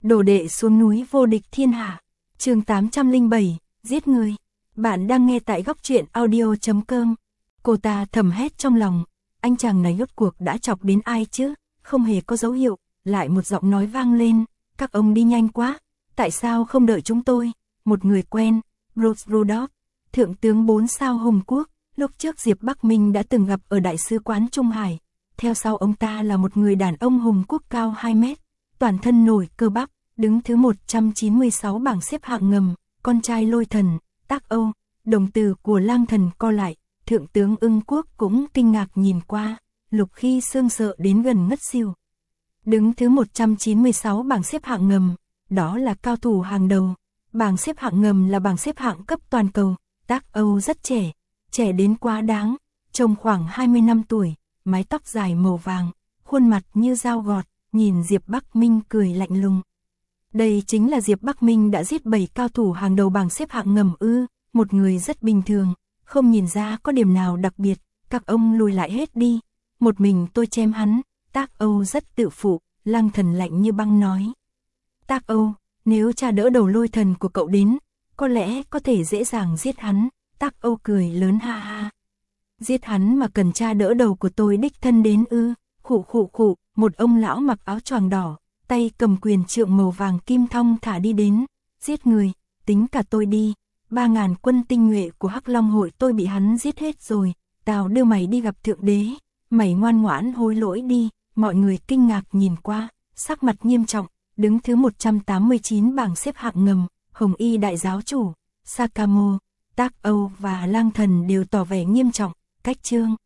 Đồ đệ xuống núi vô địch thiên hạ. Chương 807, giết người. Bạn đang nghe tại góc truyện audio.com. Cô ta thầm hét trong lòng, anh chàng này rốt cuộc đã chọc đến ai chứ? Không hề có dấu hiệu, lại một giọng nói vang lên, các ông đi nhanh quá, tại sao không đợi chúng tôi? Một người quen, Bruce Rudolph, thượng tướng 4 sao Hồng Quốc, lúc trước Diệp Bắc Minh đã từng gặp ở Đại sứ quán Trung Hải. Theo sau ông ta là một người đàn ông Hồng Quốc cao 2 mét, toàn thân nổi cơ bắp, đứng thứ 196 bảng xếp hạng ngầm, con trai Lôi Thần, Tác Âu. Đồng tử của Lang Thần co lại, thượng tướng Ưng Quốc cũng kinh ngạc nhìn qua, Lục Khi Sương sợ đến gần ngất xỉu. Đứng thứ 196 bảng xếp hạng ngầm, đó là cao thủ hàng đầu. Bảng xếp hạng ngầm là bảng xếp hạng cấp toàn cầu. Tác Âu rất trẻ, trẻ đến quá đáng, trông khoảng 20 năm tuổi, mái tóc dài màu vàng, khuôn mặt như dao gọt, nhìn Diệp Bắc Minh cười lạnh lùng. Đây chính là Diệp Bắc Minh đã giết 7 cao thủ hàng đầu bảng xếp hạng ngầm ư? Một người rất bình thường, không nhìn ra có điểm nào đặc biệt, các ông lùi lại hết đi, một mình tôi chém hắn. Tác Âu rất tự phụ, Lang Thần lạnh như băng nói. Tác Âu, nếu cha đỡ đầu Lôi Thần của cậu đến, có lẽ có thể dễ dàng giết hắn. Tác Âu cười lớn ha ha. Giết hắn mà cần cha đỡ đầu của tôi đích thân đến ư? Khụ khụ khụ, một ông lão mặc áo choàng đỏ, tay cầm quyền trượng màu vàng kim thong thả đi đến. Giết người, tính cả tôi đi. 3.000 quân tinh nhuệ của Hắc Long hội tôi bị hắn giết hết rồi, tao đưa mày đi gặp thượng đế, mày ngoan ngoãn hối lỗi đi. Mọi người kinh ngạc nhìn qua, sắc mặt nghiêm trọng, đứng thứ 189 bảng xếp hạng ngầm, Hồng Y đại giáo chủ, Sakamo, Tác Âu và Lang Thần đều tỏ vẻ nghiêm trọng, cách chương.